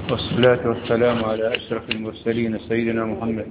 والصلاة والسلام على أشرف المرسلين سيدنا محمد.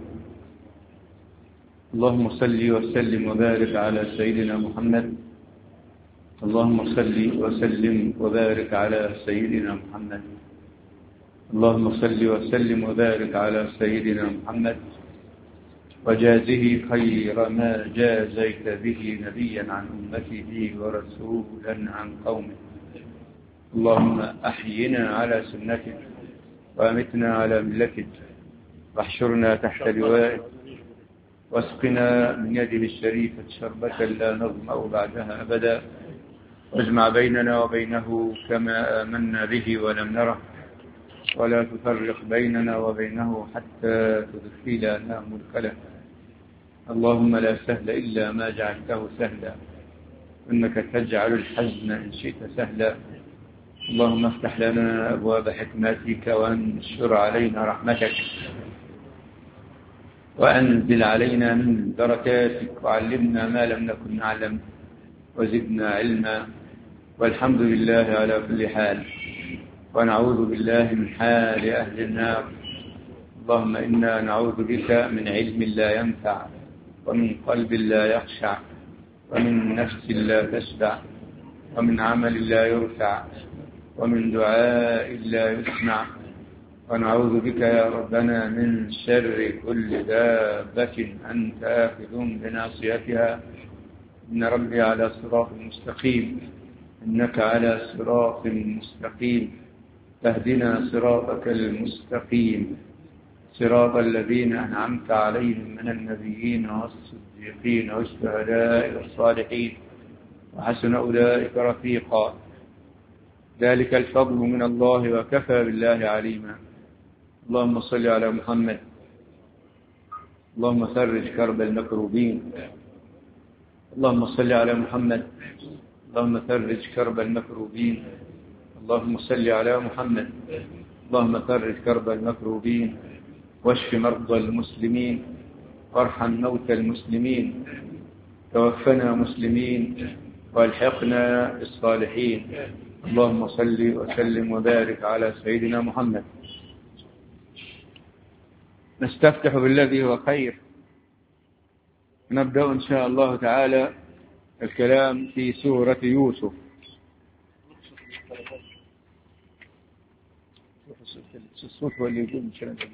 اللهم صل وسلم وبارك على سيدنا محمد. اللهم صل وسلم وبارك على سيدنا محمد. اللهم صل وسلم وبارك على سيدنا محمد وجازه خير ما جازيت به نبيا عن أمته ورسولا عن قومه. اللهم أحينا على سنتك وأمتنا على ملتك واحشرنا تحت لوائك واسقنا من يده الشريفة شربة لا نظمأ بعدها أبدا، واجمع بيننا وبينه كما آمنا به ولم نره، ولا تفرق بيننا وبينه حتى تدخلنا مدخله. اللهم لا سهل إلا ما جعلته سهلا، إنك تجعل الحزن إن شئت سهلا. اللهم افتح لنا أبواب حكمتك وانشر علينا رحمتك وأنزل علينا من بركاتك وعلمنا ما لم نكن نعلم وزدنا علما، والحمد لله على كل حال، ونعوذ بالله من حال أهل النار. اللهم إنا نعوذ بك من علم لا ينفع ومن قلب لا يخشع ومن نفس لا تشبع ومن عمل لا يرفع ومن دعاء لا يسمع. ونعوذ بك يا ربنا من شر كل دابة أنت آخذ بناصيتها. إن ربي على صراط مستقيم، إنك على صراط مستقيم، فاهدنا صراطك المستقيم، صراط الذين أنعمت عليهم من النبيين والصديقين والشهداء والصالحين وحسن أولئك رفيقا. ذلك الفضل من الله وكفى بالله عليما. اللهم صل على محمد. اللهم فرج كرب المكروبين. اللهم صل على محمد. اللهم فرج كرب المكروبين. اللهم صل على محمد. اللهم فرج كرب المكروبين واشف مرضى المسلمين وارحم موتى المسلمين. توفنا مسلمين والحقنا بالصالحين. اللهم صل وسلم وبارك على سيدنا محمد. نستفتح بالذي هو خير. نبدأ إن شاء الله تعالى الكلام في سورة يوسف. الصوت هو اللي يقول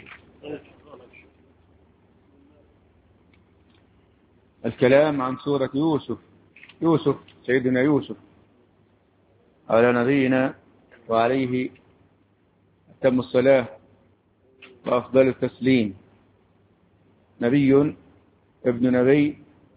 الكلام عن سورة يوسف. يوسف سيدنا يوسف على نبينا وعليه أتم الصلاة وأفضل التسليم. نبي ابن نبي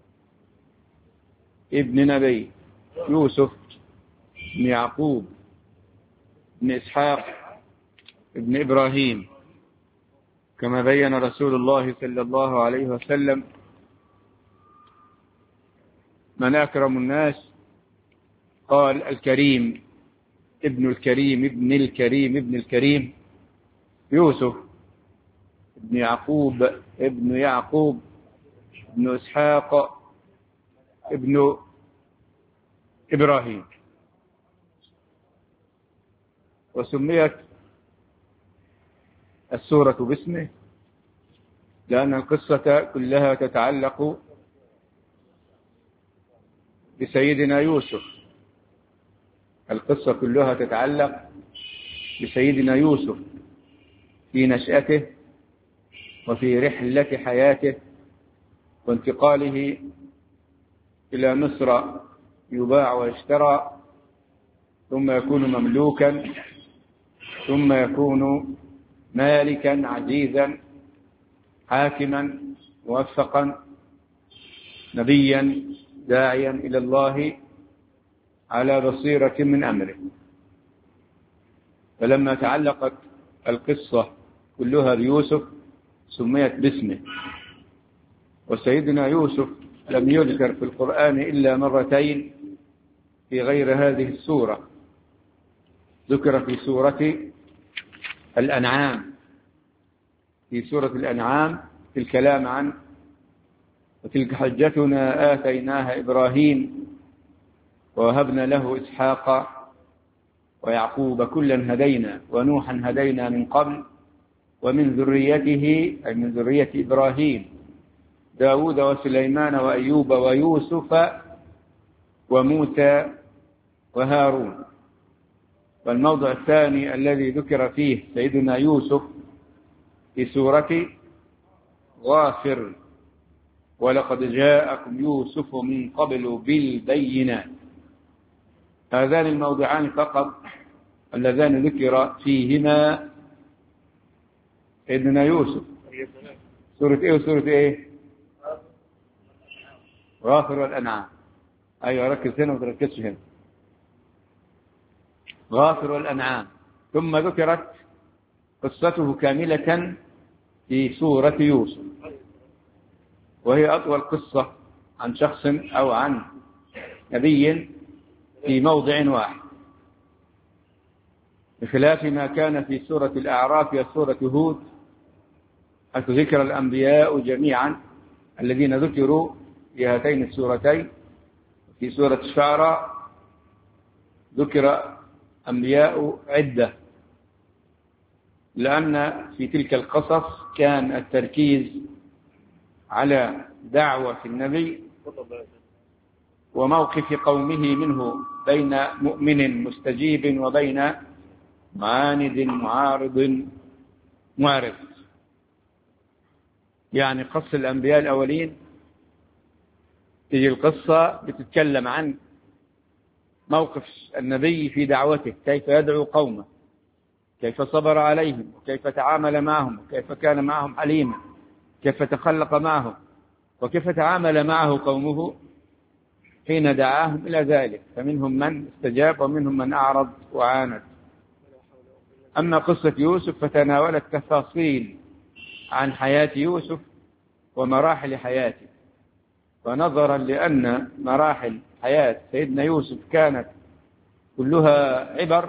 ابن نبي، يوسف بن يعقوب بن إسحاق ابن إبراهيم، كما بين رسول الله صلى الله عليه وسلم: من أكرم الناس؟ قال: الكريم ابن الكريم ابن الكريم ابن الكريم، يوسف ابن يعقوب ابن يعقوب ابن إسحاق ابن إبراهيم. وسميت السورة باسمه لأن القصة كلها تتعلق بسيدنا يوسف. القصة كلها تتعلق بسيدنا يوسف في نشأته وفي رحلة حياته وانتقاله إلى مصر، يباع ويشترى، ثم يكون مملوكا، ثم يكون مالكا عزيزا حاكما موفقا نبيا داعيا إلى الله على بصيرة من أمره. فلما تعلقت القصة كلها بيوسف سميت باسمه. وسيدنا يوسف لم يذكر في القرآن إلا مرتين في غير هذه السورة. ذكر في سورة الأنعام، في سورة الأنعام في الكلام عن وتلك حجتنا آتيناها إبراهيم ووهبنا له إسحاق ويعقوب كلا هدينا ونوحا هدينا من قبل ومن ذريته أي من ذرية إبراهيم داود وسليمان وأيوب ويوسف وموسى وهارون. والموضع الثاني الذي ذكر فيه سيدنا يوسف في سورة غافر ولقد جاءكم يوسف من قبل بالبينات. هذان الموضعان فقط اللذان ذكر فيهما سيدنا يوسف. سورة ايه وسورة ايه؟ غافر والأنعام. أيوة ركز هنا وتركزش هنا. غافر والأنعام. ثم ذكرت قصته كاملة في سورة يوسف، وهي أطول قصة عن شخص أو عن نبي في موضع واحد، بخلاف ما كان في سورة الأعراف وسورة هود، حيث ذكر الأنبياء جميعا الذين ذكروا في هاتين السورتين. في سورة الشعراء ذكر أنبياء عدة، لأن في تلك القصص كان التركيز على دعوة النبي وموقف قومه منه بين مؤمن مستجيب وبين معاند معارض معرض. يعني قص الأنبياء الأولين تجي القصة بتتكلم عن موقف النبي في دعوته، كيف يدعو قومه، كيف صبر عليهم، وكيف تعامل معهم، وكيف كان معهم حليما، كيف تخلق معهم، وكيف تعامل معه قومه حين دعاهم إلى ذلك، فمنهم من استجاب ومنهم من أعرض وعاند. أما قصة يوسف فتناولت تفاصيل عن حياة يوسف ومراحل حياته، ونظرا لأن مراحل حياة سيدنا يوسف كانت كلها عبر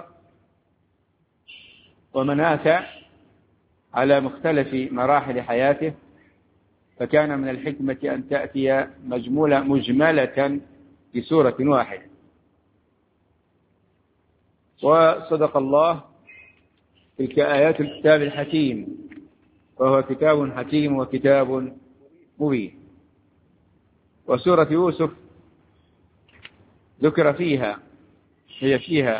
ومنافع على مختلف مراحل حياته، فكان من الحكمة أن تأتي مجملة في سورة واحدة. وصدق الله تلك آيات الكتاب الحكيم، وهو كتاب حكيم وكتاب مبين. وسورة يوسف ذكر فيها، هي فيها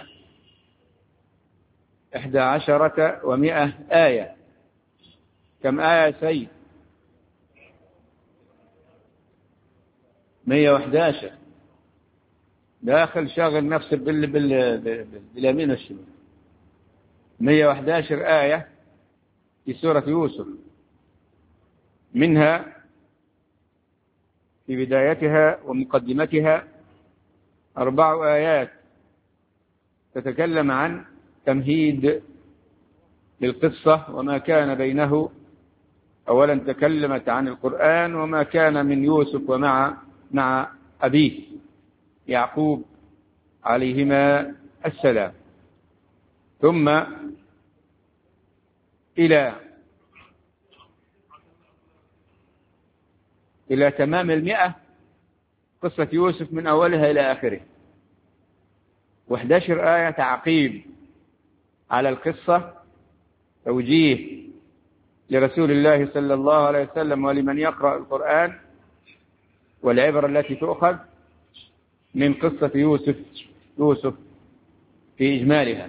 11 و100 آية. كم آية سيد؟ 111. داخل شاغل نفسه باليمين والشمال. 111 آية في سورة يوسف، منها في بدايتها ومقدمتها 4 آيات تتكلم عن تمهيد للقصة وما كان بينه. أولا تكلمت عن القرآن وما كان من يوسف مع أبيه يعقوب عليهما السلام، ثم إلى تمام 100 قصة يوسف من أولها إلى آخره، و11 آية تعقيب على القصة، توجيه لرسول الله صلى الله عليه وسلم ولمن يقرأ القرآن، والعبرة التي تؤخذ من قصة يوسف في إجمالها.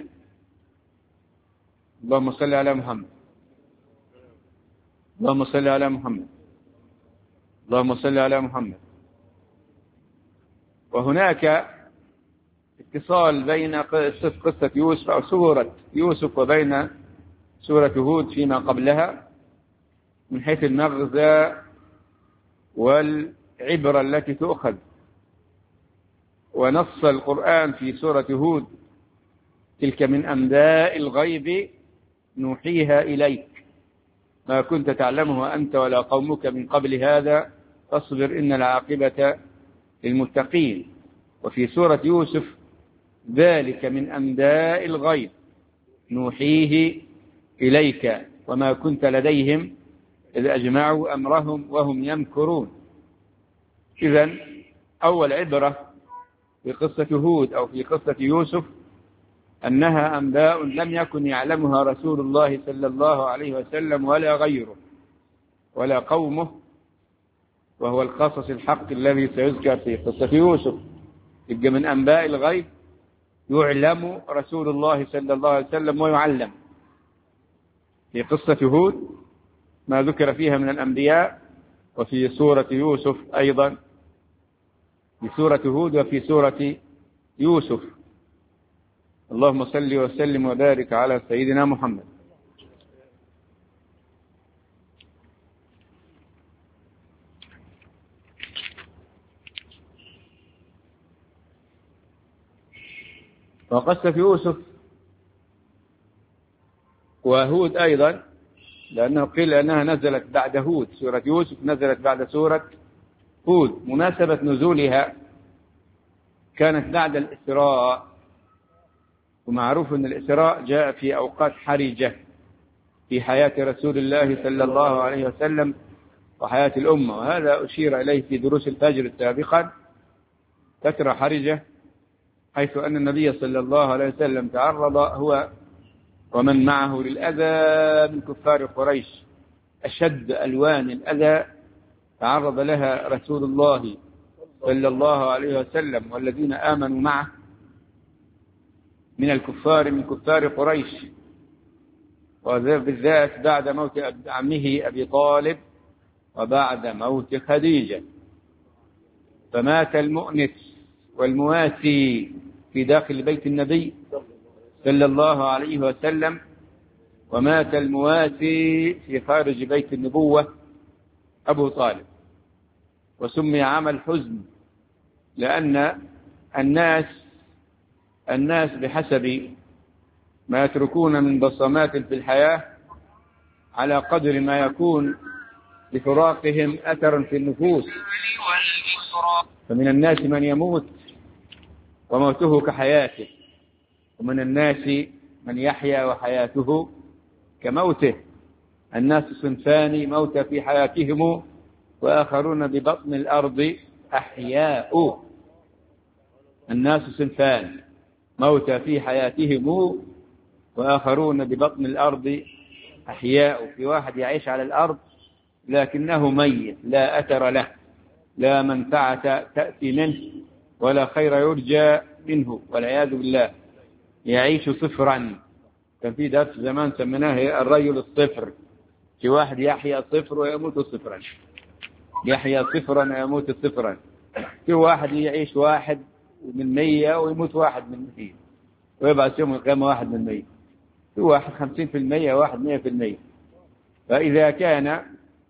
اللهم صل على محمد، اللهم صل على محمد، اللهم صل على محمد. وهناك اتصال بين قصة يوسف أو سورة يوسف وبين سورة هود فيما قبلها من حيث المغزى والعبرة التي تؤخذ. ونص القرآن في سورة هود: تلك من أنباء الغيب نوحيها إليك ما كنت تعلمه أنت ولا قومك من قبل هذا فاصبر إن العاقبة للمتقين. وفي سورة يوسف: ذلك من أنباء الغيب نوحيه إليك وما كنت لديهم إذ أجمعوا أمرهم وهم يمكرون. إذن أول عبرة في قصة هود أو في قصة يوسف أنها أنباء لم يكن يعلمها رسول الله صلى الله عليه وسلم ولا غيره ولا قومه، وهو القصص الحق الذي سيذكر في قصة يوسف. يبقى من أنباء الغيب يعلم رسول الله صلى الله عليه وسلم ويعلم. في قصة هود ما ذكر فيها من الأنبياء، وفي سورة يوسف أيضا، في سورة هود وفي سورة يوسف. اللهم صل وسلم وبارك على سيدنا محمد. وقصة يوسف وهود أيضا، لأنه قيل أنها نزلت بعد هود. سورة يوسف نزلت بعد سورة هود. مناسبة نزولها كانت بعد الإسراء، ومعروف أن الإسراء جاء في أوقات حرجة في حياة رسول الله صلى الله عليه وسلم وحياة الأمة، وهذا أشير إليه في دروس الفجر السابقة. فترة حرجة حيث أن النبي صلى الله عليه وسلم تعرض هو ومن معه للأذى من كفار قريش، أشد ألوان الأذى تعرض لها رسول الله صلى الله عليه وسلم والذين آمنوا معه من الكفار، من كفار قريش، وبالذات بعد موت عمه أبي طالب وبعد موت خديجة. فمات المؤنس والمواسي في داخل بيت النبي صلى الله عليه وسلم، ومات المواسي في خارج بيت النبوة أبو طالب. وسمي عام الحزن لأن الناس بحسب ما يتركون من بصمات في الحياة على قدر ما يكون لفراقهم أثرا في النفوس. فمن الناس من يموت وموته كحياته، ومن الناس من يحيا وحياته كموته. الناس صنفان: موتى في حياتهم وآخرون ببطن الأرض أحياء. الناس صنفان: موتى في حياتهم وآخرون ببطن الأرض أحياء. في واحد يعيش على الأرض لكنه ميت، لا أثر له، لا منفعة تأتي منه ولا خير يرجى منه والعياذ بالله، يعيش صفرا. كان في درس زمان سميناه الرجل الصفر. في واحد يحيا صفر ويموت صفرا، يحيا صفرا ويموت صفرا. في واحد يعيش 1 من 100 ويموت 1 من 200 ويبعث يوم القيامة 1 من 100. في واحد 50% وواحد 100%. فإذا كان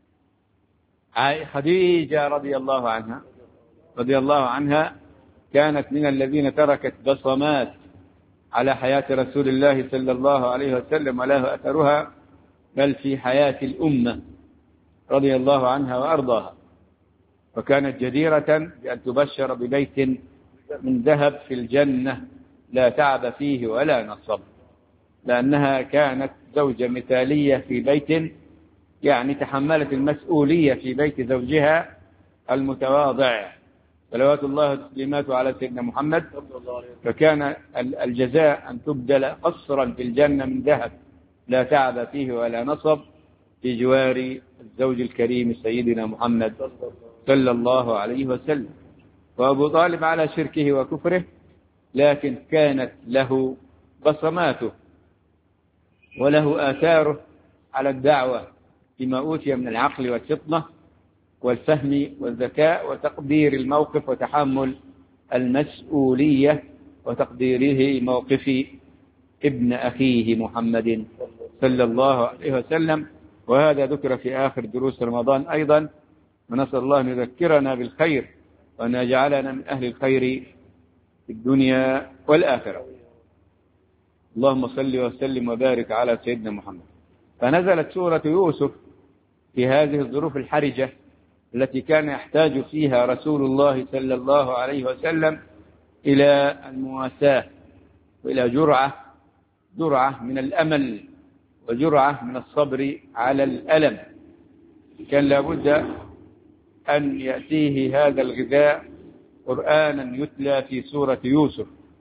خديجة رضي الله عنها كانت من الذين تركت بصمات على حياة رسول الله صلى الله عليه وسلم وله أثرها، بل في حياة الأمة رضي الله عنها وأرضاها. وكانت جديرة بأن تبشر ببيت من ذهب في الجنة لا تعب فيه ولا نصب، لأنها كانت زوجة مثالية في بيت، يعني تحملت المسؤولية في بيت زوجها المتواضع صلوات الله وتسليماته على سيدنا محمد. فكان الجزاء أن تبدل قصرا في الجنة من ذهب لا تعب فيه ولا نصب في جوار الزوج الكريم سيدنا محمد صلى الله عليه وسلم. وأبو طالب على شركه وكفره، لكن كانت له بصماته وله آثاره على الدعوة بما أوتي من العقل والفطنة والفهم والذكاء وتقدير الموقف وتحمل المسؤولية وتقديره موقف ابن أخيه محمد صلى الله عليه وسلم. وهذا ذكر في آخر دروس رمضان أيضا. ونسأل الله أن يذكرنا بالخير وأن يجعلنا من أهل الخير في الدنيا والآخرة. اللهم صل وسلم وبارك على سيدنا محمد. فنزلت سورة يوسف في هذه الظروف الحرجة التي كان يحتاج فيها رسول الله صلى الله عليه وسلم إلى المواساة وإلى جرعة من الأمل وجرعة من الصبر على الألم. كان لابد أن يأتيه هذا الغذاء قرآنا يتلى في سورة يوسف،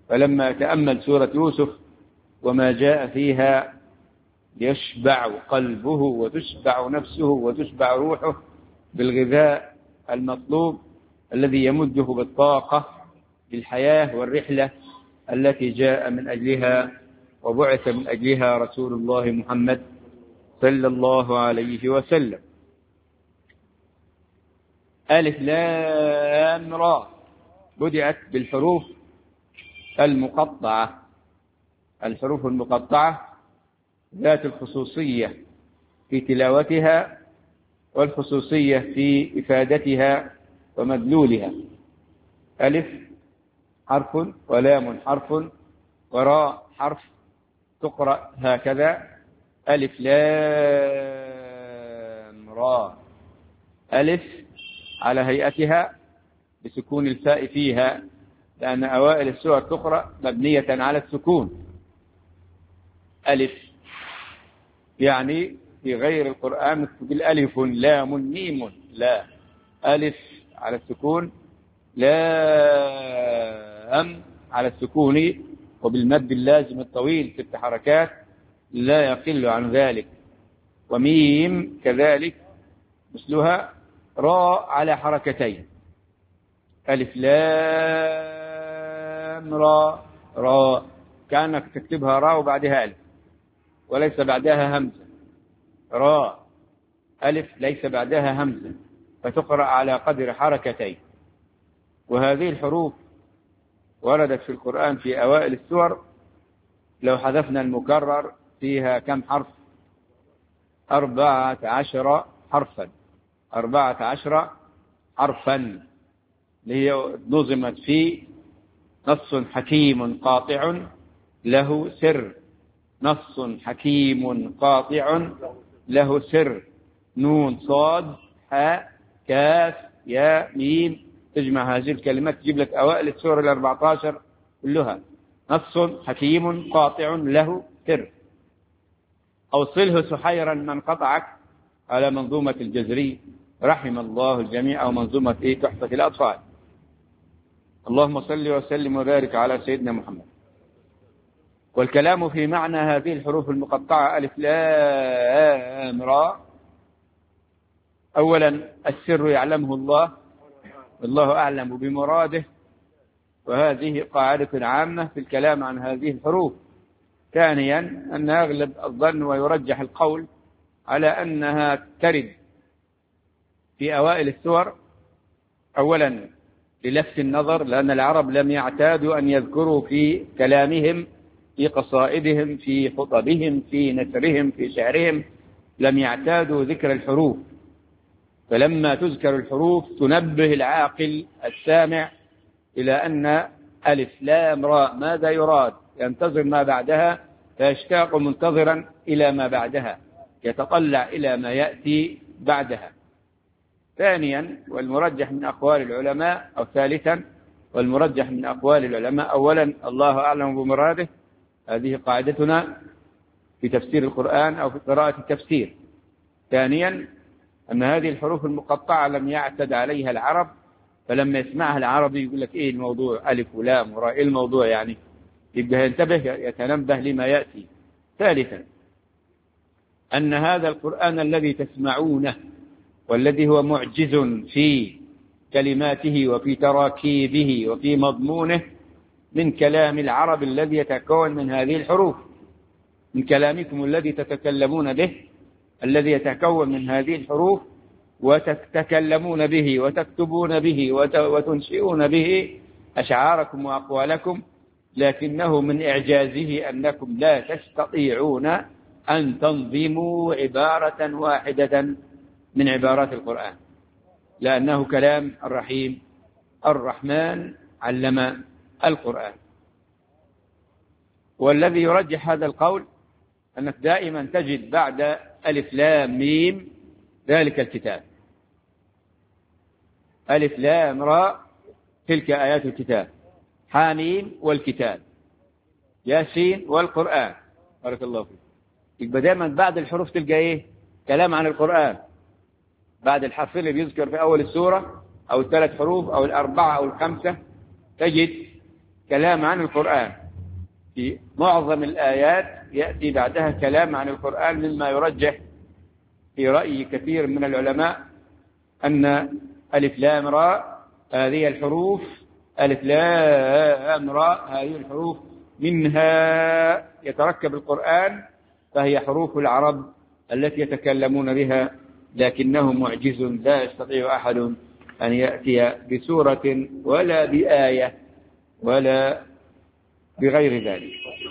فلما تأمل سورة يوسف وما جاء فيها يشبع قلبه وتشبع نفسه وتشبع روحه بالغذاء المطلوب الذي يمده بالطاقة للحياة والرحلة التي جاء من أجلها وبعث من أجلها رسول الله محمد صلى الله عليه وسلم. ألف لام را بدأت بالحروف المقطعة. الحروف المقطعة ذات الخصوصية في تلاوتها والخصوصية في إفادتها ومدلولها. ألف حرف ولام حرف وراء حرف تقرأ هكذا: ألف لام را. ألف على هيئتها بسكون الفاء فيها، لأن أوائل السور تقرأ مبنية على السكون. ألف يعني في غير القرآن نكتب الألف لام ميم، لا، ألف على السكون، لام على السكون وبالمد اللازم الطويل 6 حركات لا يقل عن ذلك، وميم كذلك مثلها، راء على حركتين. ألف لام را، راء كأنك تكتبها راء وبعدها ألف وليس بعدها همزة. راء ألف ليس بعدها همزة فتقرأ على قدر حركتين. وهذه الحروف وردت في القرآن في أوائل السور. لو حذفنا المكرر فيها كم حرف؟ 14 حرفا. 14 حرفا هي نظمت في نص حكيم قاطع له سر. نص حكيم قاطع له سر. نون صاد حاء كاف ياء ميم، تجمع هذه الكلمات تجيب لك أوائل السورة 14 كلها. نص حكيم قاطع له سر. أوصله سحيرا من قطعك على منظومة الجزري رحم الله الجميع، أو منظومة تحفة الأطفال. اللهم صل وسلم وبارك على سيدنا محمد. والكلام في معنى هذه الحروف المقطعة ألف لام را. أولا السر يعلمه الله والله أعلم بمراده، وهذه قاعدة عامة في الكلام عن هذه الحروف. ثانيا أن أغلب الظن ويرجح القول على أنها ترد في أوائل السور، أولا للفت النظر، لأن العرب لم يعتادوا أن يذكروا في كلامهم في قصائدهم في خطبهم في نثرهم في شعرهم، لم يعتادوا ذكر الحروف. فلما تذكر الحروف تنبه العاقل السامع إلى أن ألف لام راء ماذا يراد، ينتظر ما بعدها فيشتاق منتظرا إلى ما بعدها، يتطلع إلى ما يأتي بعدها. ثانيا والمرجح من أقوال العلماء، أو ثالثا والمرجح من أقوال العلماء، أولا الله أعلم بمراده، هذه قاعدتنا في تفسير القرآن أو في قراءة التفسير. ثانيا أن هذه الحروف المقطعة لم يعتد عليها العرب، فلما يسمعها العربي يقول لك إيه الموضوع ألف ولام وراء، إيه الموضوع يعني، يبقى ينتبه يتنبه لما يأتي. ثالثا أن هذا القرآن الذي تسمعونه والذي هو معجز في كلماته وفي تراكيبه وفي مضمونه من كلام العرب الذي يتكون من هذه الحروف، من كلامكم الذي تتكلمون به الذي يتكون من هذه الحروف وتتكلمون به وتكتبون به وتنشئون به أشعاركم وأقوالكم، لكنه من إعجازه أنكم لا تستطيعون أن تنظموا عبارة واحدة من عبارات القرآن، لأنه كلام الرحيم الرحمن علم القرآن. والذي يرجح هذا القول أنك دائما تجد بعد ألف لام ميم ذلك الكتاب. ألف لام راء تلك آيات الكتاب، حاميم والكتاب، ياسين والقرآن. بارك الله فيك. يبقى دائما بعد الحروف تلقى إيه؟ كلام عن القرآن. بعد الحرف اللي بيذكر في أول السورة أو 3 حروف أو 4 أو 5 تجد كلام عن القرآن. في معظم الآيات يأتي بعدها كلام عن القرآن، مما يرجح في رأي كثير من العلماء أن ألف لام راء هذه الحروف، ألف لام راء هذه الحروف منها يتركب القرآن، فهي حروف العرب التي يتكلمون بها، لكنه معجز لا يستطيع أحد أن يأتي بسورة ولا بآية ولا بغير ذلك.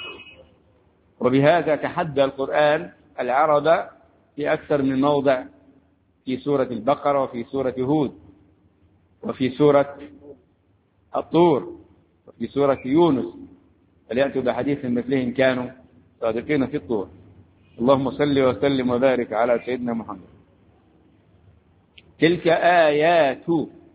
وبهذا تحدى القرآن العرب في أكثر من موضع، في سورة البقرة وفي سورة هود وفي سورة الطور وفي سورة يونس، فليأتوا بحديث مثله إن كانوا صادقين في الطور. اللهم صل وسلم وبارك على سيدنا محمد. تلك آيات،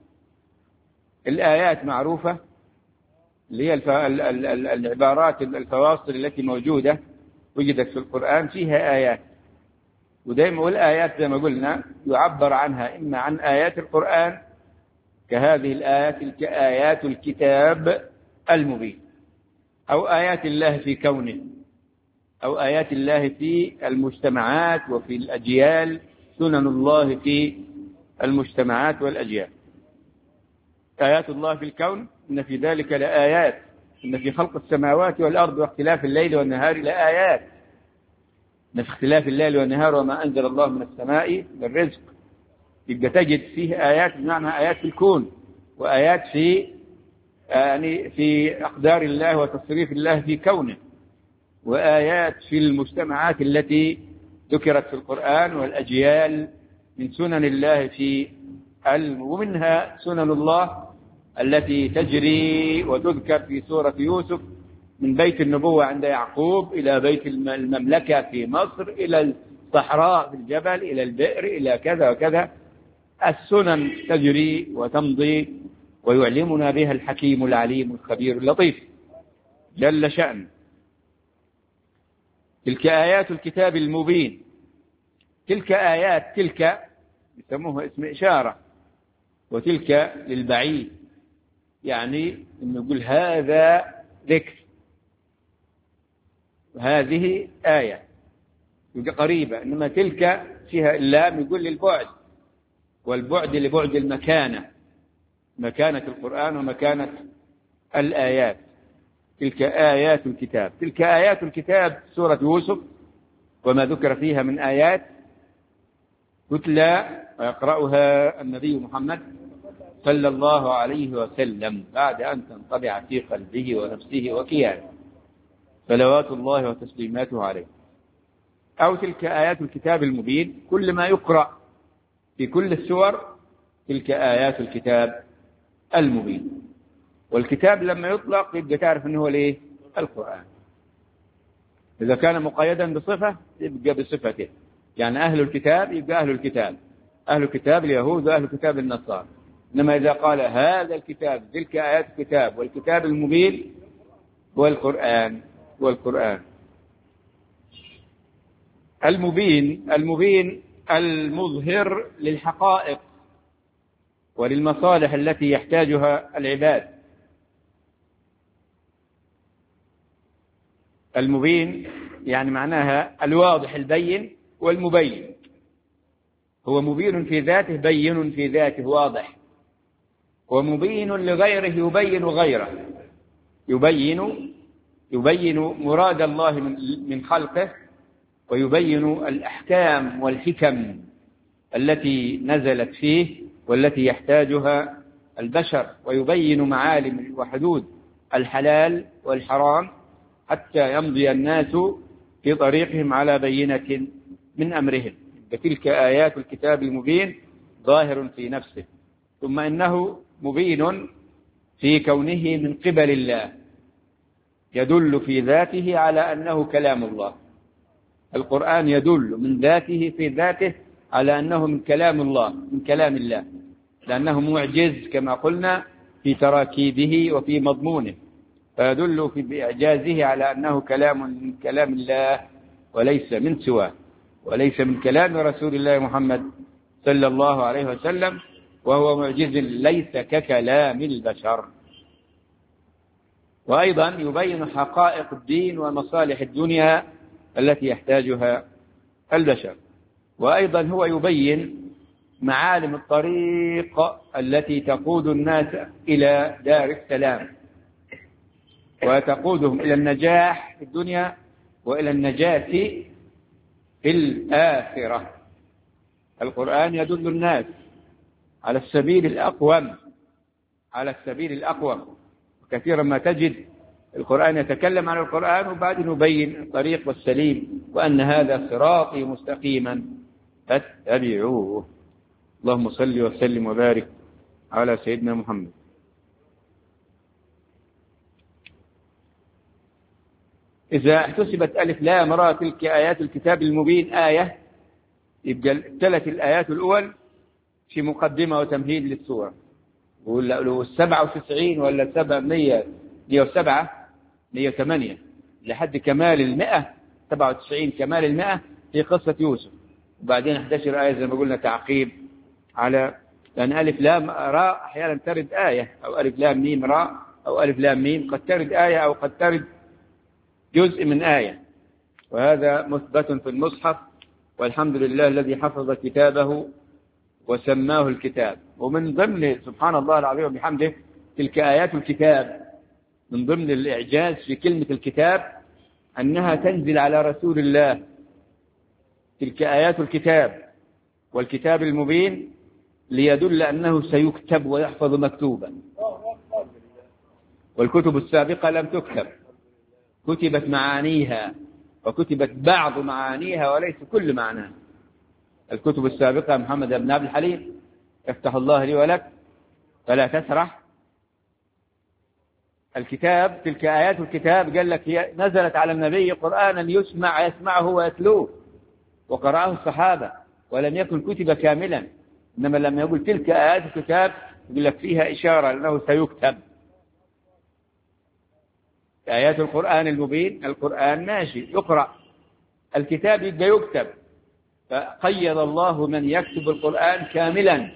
الآيات معروفة، اللي هي العبارات الفواصل التي موجودة وجدت في القرآن فيها آيات. ودائما والآيات زي ما قلنا يعبر عنها إما عن آيات القرآن كهذه الآيات، تلك آيات الكتاب المبين، أو آيات الله في كونه، أو آيات الله في المجتمعات وفي الأجيال، سنن الله في المجتمعات والأجيال. آيات الله في الكون، إن في ذلك لآيات، إن في خلق السماوات والأرض واختلاف الليل والنهار لآيات، إن في اختلاف الليل والنهار وما أنزل الله من السماء من رزق. يبقى تجد فيه آيات بمعنى آيات في الكون، وآيات في يعني في أقدار الله وتصريف الله في كونه، وآيات في المجتمعات التي ذكرت في القرآن والأجيال من سنن الله في ومنها سنن الله التي تجري وتذكر في سورة يوسف، من بيت النبوة عند يعقوب إلى بيت المملكة في مصر، إلى الصحراء في الجبل، إلى البئر، إلى كذا وكذا. السنن تجري وتمضي ويعلمنا بها الحكيم العليم الخبير اللطيف جل شأن. تلك آيات الكتاب المبين. تلك آيات، تلك يسموها اسم إشارة، وتلك للبعيد، يعني إنه يقول هذا ذكر، هذه آية يبقى قريبة. إنما تلك فيها اللام يقول للبعد، والبعد لبعد المكانة، مكانة القرآن ومكانة الآيات. تلك آيات الكتاب. تلك آيات الكتاب سورة يوسف وما ذكر فيها من آيات تتلى ويقرأها النبي محمد صلى الله عليه وسلم بعد أن تنطبع في قلبه ونفسه وكيانه، صلوات الله وتسليماته عليه. أو تلك آيات الكتاب المبين، كل ما يقرأ في كل السور تلك آيات الكتاب المبين. والكتاب لما يطلق يبقى تعرف أنه هو ليه القرآن. إذا كان مقيدا بصفة يبقى بصفته، يعني أهل الكتاب يبقى أهل الكتاب، أهل الكتاب اليهود وأهل الكتاب النصارى. إنما إذا قال هذا الكتاب تلك آيات الكتاب والكتاب المبين هو القرآن، هو القرآن المبين. المبين المظهر للحقائق وللمصالح التي يحتاجها العباد. المبين يعني معناها الواضح البين والمبين. هو مبين في ذاته، بين في ذاته، واضح، ومبين لغيره يبين غيره، يبين مراد الله من خلقه، ويبين الأحكام والحكم التي نزلت فيه والتي يحتاجها البشر، ويبين معالم وحدود الحلال والحرام حتى يمضي الناس في طريقهم على بينة من أمرهم. فتلك آيات الكتاب المبين ظاهر في نفسه، ثم إنه مبين في كونه من قبل الله، يدل في ذاته على أنه كلام الله. القرآن يدل من ذاته في ذاته على أنه من كلام الله، من كلام الله، لأنه معجز كما قلنا في تراكيبه وفي مضمونه، فيدل بإعجازه على أنه كلام من كلام الله وليس من سواه، وليس من كلام رسول الله محمد صلى الله عليه وسلم، وهو معجز ليس ككلام البشر. وأيضا يبين حقائق الدين ومصالح الدنيا التي يحتاجها البشر. وأيضا هو يبين معالم الطريق التي تقود الناس إلى دار السلام وتقودهم إلى النجاح في الدنيا وإلى النجاة في الآخرة. القرآن يدل الناس على السبيل الأقوم، على السبيل الأقوم. كثيرا ما تجد القرآن يتكلم عن القرآن وبعدين يبين الطريق والسليم وأن هذا صراطي مستقيما فاتبعوه. اللهم صل وسلم وبارك على سيدنا محمد. إذا احتسبت ألف لام را تلك آيات الكتاب المبين آية، يبقى الثلاث الآيات الأول في مقدمة وتمهيد للسورة، وال97 ولا 700 107 108 لحد كمال 197 كمال 100 في قصة يوسف. وبعدين 11 آية زي ما قلنا تعقيب على، لأن ألف لام راء أحيانا ترد آية، أو ألف لام ميم راء، أو ألف لام ميم قد ترد آية أو قد ترد جزء من آية، وهذا مثبت في المصحف. والحمد لله الذي حفظ كتابه وسماه الكتاب. ومن ضمن سبحان الله العظيم وبحمده تلك آيات الكتاب، من ضمن الإعجاز في كلمة الكتاب أنها تنزل على رسول الله. تلك آيات الكتاب والكتاب المبين ليدل أنه سيكتب ويحفظ مكتوبا، والكتب السابقة لم تكتب، كتبت معانيها وكتبت بعض معانيها وليس كل معناها. الكتب السابقة محمد بن عبد الحليم يفتح الله لي ولك فلا تسرح. الكتاب تلك آيات الكتاب قال لك هي نزلت على النبي قرآنا يسمعه ويتلوه، وقرأه الصحابة، ولم يكن كتب كاملا. إنما لما يقول تلك آيات الكتاب يقول لك فيها إشارة لأنه سيكتب. آيات القرآن المبين، القرآن ماشي يقرأ، الكتاب يبقى يكتب. فقيد الله من يكتب القرآن كاملا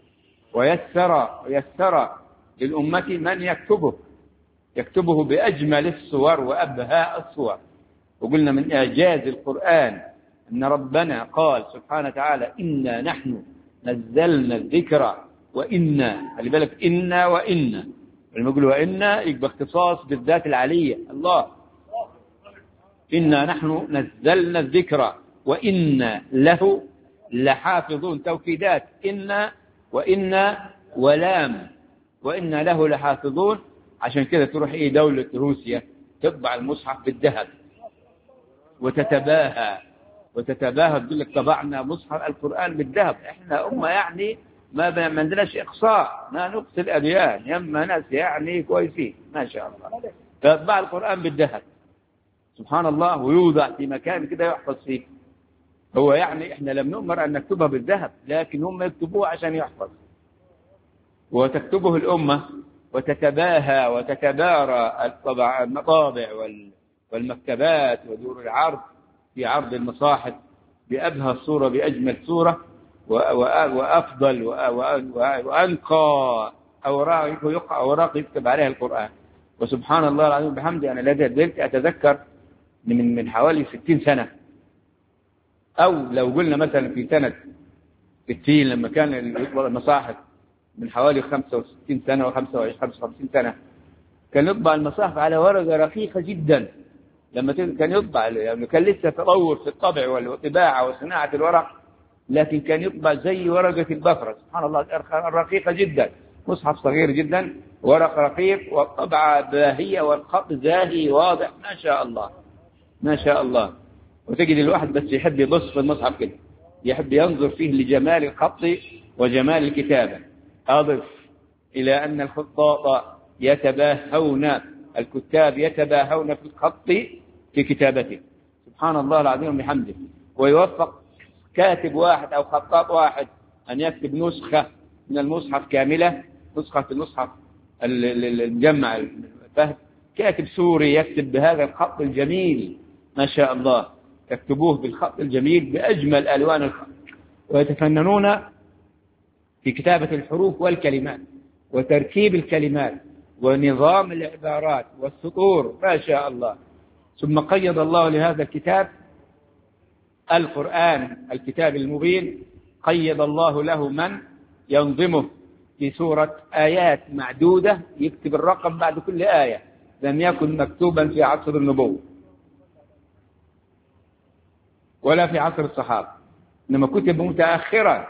ويسر للأمة من يكتبه بأجمل الصور وأبهاء الصور. وقلنا من إعجاز القرآن أن ربنا قال سبحانه وتعالى إنا نحن نزلنا الذكر وإنا، خلي بالك إنا وإنا، لما يقول وإنا يبقى اختصاص بالذات العلية الله. إنا نحن نزلنا الذكر وإنا له لحافظون، توكيدات إنا وإنا ولام، وإنا له لحافظون. عشان كده تروح دولة روسيا تطبع المصحف بالذهب وتتباهى تقول لك طبعنا مصحف القرآن بالذهب. احنا أمة يعني ما عندناش إقصاء، ما نقصي الأديان، يما ناس يعني كويسين ما شاء الله. فطبع القرآن بالذهب سبحان الله، ويوضع في مكان كده يحفظ فيه. هو يعني احنا لم نؤمر أن نكتبها بالذهب، لكن هم يكتبوه عشان يحفظ. وتكتبه الأمة وتتباهى وتتبارى المطابع والمكتبات ودور العرض في عرض المصاحف بأبهى صورة بأجمل صورة وأفضل وأنقى أوراق يكتب عليها القرآن. وسبحان الله العظيم بحمده أنا لازلت أتذكر من حوالي 60 سنة، أو لو قلنا مثلا في سنة 60 لما كان المصاحف من حوالي 65 سنة و 55 سنة، كان يطبع المصاحف على ورقة رقيقة جدا. لما كان يطبع يعني كان لسه تطور في الطبع والطباعة وصناعة الورق، لكن كان يطبع زي ورقة البفرة سبحان الله، رقيقة جدا، مصحف صغير جدا، ورق رقيق والطبعة باهية والخط زاهي واضح ما شاء الله ما شاء الله. وتجد الواحد بس يحب يبص في المصحف كده، يحب ينظر فيه لجمال الخط وجمال الكتابة. أضف إلى أن الخطاط يتباهون، الكتاب يتباهون في الخط في كتابته سبحان الله العظيم بحمده. ويوفق كاتب واحد أو خطاط واحد أن يكتب نسخة من المصحف كاملة، نسخة المصحف المجمع الفهد، كاتب سوري يكتب بهذا الخط الجميل ما شاء الله، يكتبوه بالخط الجميل بأجمل ألوان الخط، ويتفننون في كتابة الحروف والكلمات وتركيب الكلمات ونظام العبارات والسطور ما شاء الله. ثم قيض الله لهذا الكتاب القرآن الكتاب المبين، قيض الله له من ينظمه في سورة آيات معدودة، يكتب الرقم بعد كل آية، لم يكن مكتوبا في عصر النبوة ولا في عصر الصحابة، إنما كتب متأخرا،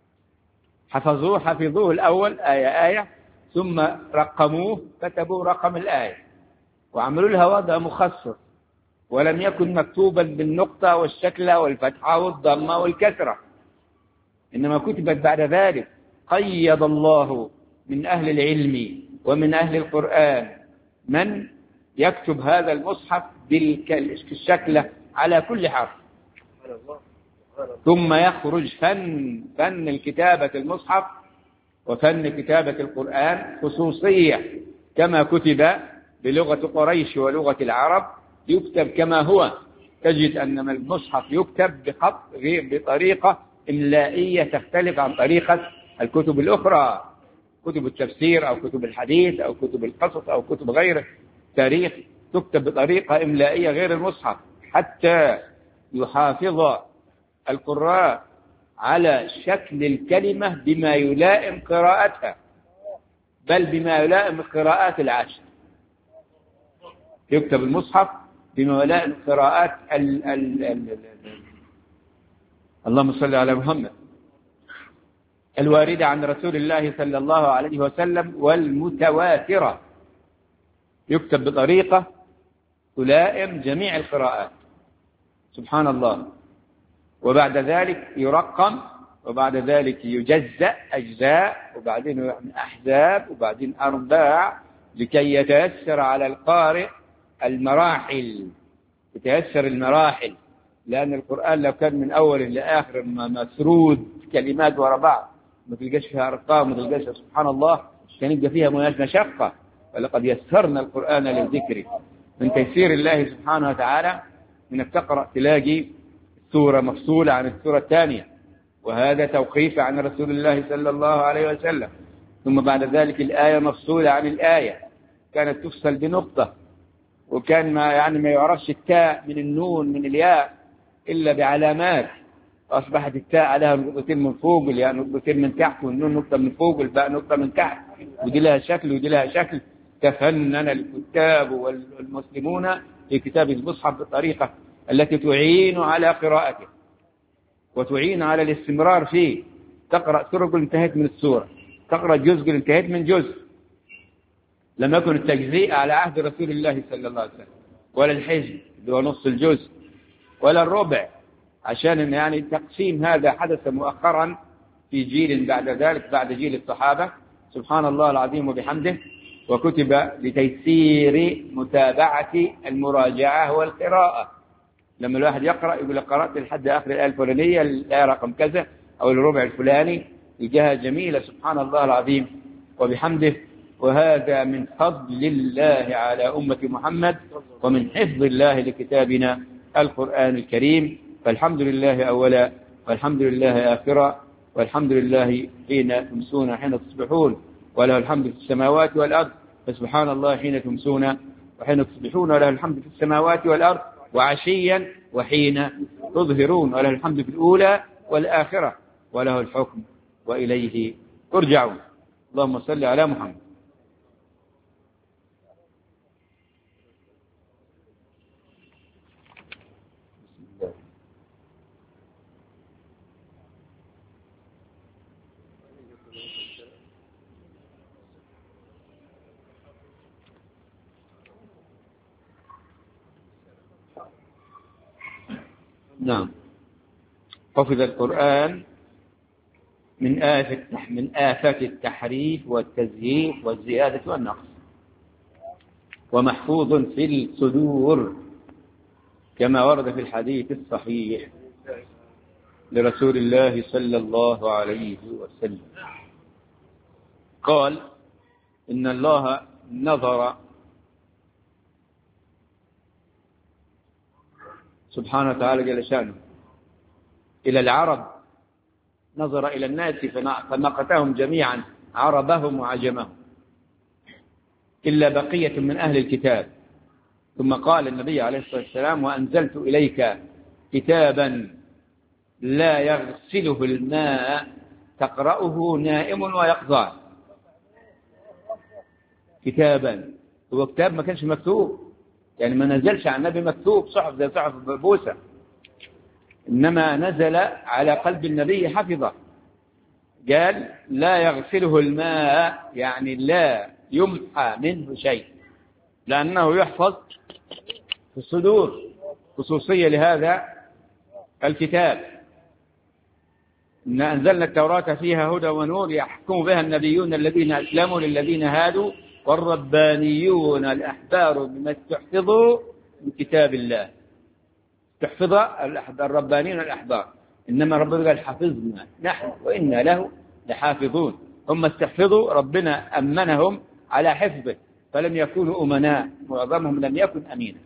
حفظوه الأول آية آية، ثم رقموه، كتبوا رقم الآية وعملوا لها وضع مخصص، ولم يكن مكتوبا بالنقطة والشكلة والفتحة والضمة والكسرة، إنما كتبت بعد ذلك. قيض الله من أهل العلم ومن أهل القرآن من يكتب هذا المصحف بالشكلة على كل حرف، ثم يخرج فن الكتابة المصحف وفن كتابة القرآن خصوصية كما كتب بلغة قريش ولغة العرب، يكتب كما هو. تجد أن المصحف يكتب بخط غير بطريقة إملائية تختلف عن طريقة الكتب الأخرى، كتب التفسير أو كتب الحديث أو كتب القصص أو كتب غير تاريخ، تكتب بطريقة إملائية غير المصحف، حتى يحافظ القراء على شكل الكلمة بما يلائم قراءتها، بل بما يلائم قراءات العاشر. يكتب المصحف بما يلائم قراءات اللهم صل على محمد الواردة عن رسول الله صلى الله عليه وسلم والمتواترة، يكتب بطريقة تلائم جميع القراءات، سبحان الله. وبعد ذلك يرقم، وبعد ذلك يجزأ أجزاء، وبعدين أحزاب، وبعدين أرباع، لكي يتيسر على القارئ المراحل، يتيسر المراحل، لأن القرآن لو كان من أول لآخر مسرود كلمات وراء بعض، ما تلقاش فيها أرقام، ما تلقاش، سبحان الله، كان يبقى فيها مشقة. ولقد يسرنا القرآن للذكر، من تيسير الله سبحانه وتعالى انك تقرأ تلاقي سورة مفصولة عن السورة الثانية، وهذا توقيف عن رسول الله صلى الله عليه وسلم. ثم بعد ذلك الآية مفصولة عن الآية، كانت تفصل بنقطة، وكان ما يعرفش التاء من النون من الياء إلا بعلامات، أصبحت التاء عليها نقطتين من فوق، والياء نقطتين من تحت، والنون نقطة من فوق، والباء نقطة من تحت، ودي لها شكل ودي لها شكل. تفنن الكتاب والمسلمون في كتاب المصحف بالطريقة التي تعين على قراءته وتعين على الاستمرار فيه. تقرأ سورة قل انتهيت من السورة، تقرأ جزء قل انتهيت من جزء. لم يكن التجزيء على عهد رسول الله صلى الله عليه وسلم، ولا الحزب اللي هو نص الجزء، ولا الربع، عشان تقسيم هذا حدث مؤخرا في جيل بعد ذلك، بعد جيل الصحابة، سبحان الله العظيم وبحمده. وكتب لتيسير متابعة المراجعة والقراءة، لما الواحد يقرأ يقول قرأت لحد آخر الآية الفلانية، الآية رقم كذا أو الربع الفلاني، الجهة جميلة سبحان الله العظيم وبحمده. وهذا من فضل الله على أمة محمد، ومن حفظ الله لكتابنا القرآن الكريم. فالحمد لله أولا، والحمد لله آخرا، والحمد لله حين تمسون حين تصبحون، وله الحمد في السماوات والأرض. فسبحان الله حين تمسون وحين تصبحون، وله الحمد في السماوات والأرض، وعشيا وحين تظهرون، وله الحمد في الأولى والآخرة، وله الحكم وإليه ترجعون. اللهم صل على محمد. نعم. حفظ القرآن من آفة التحريف والتزييف والزيادة والنقص، ومحفوظ في الصدور كما ورد في الحديث الصحيح لرسول الله صلى الله عليه وسلم قال: إن الله نظر سبحانه وتعالى جل شأنه إلى العرب، نظر إلى الناس فنقتهم جميعا، عربهم وعجمهم، إلا بقية من أهل الكتاب. ثم قال النبي عليه الصلاة والسلام: وأنزلت إليك كتابا لا يغسله الماء تقرأه نائم ويقظان. كتابا، هو كتاب ما كانش مكتوب، يعني ما نزلش على النبي مكتوب صحف زي صحف موسى، إنما نزل على قلب النبي حفظه. قال لا يغسله الماء، يعني لا يمحى منه شيء، لأنه يحفظ في الصدور، خصوصية لهذا الكتاب. إن أنزلنا التوراة فيها هدى ونور يحكم بها النبيون الذين أسلموا للذين هادوا والربانيون الأحبار بما استحفظوا من كتاب الله. تحفظ الربانيون الأحبار، إنما ربنا قال حفظنا نحن وإنا له لحافظون. هم استحفظوا، ربنا أمنهم على حفظه، فلم يكونوا أمناء، معظمهم لم يكن أمينا.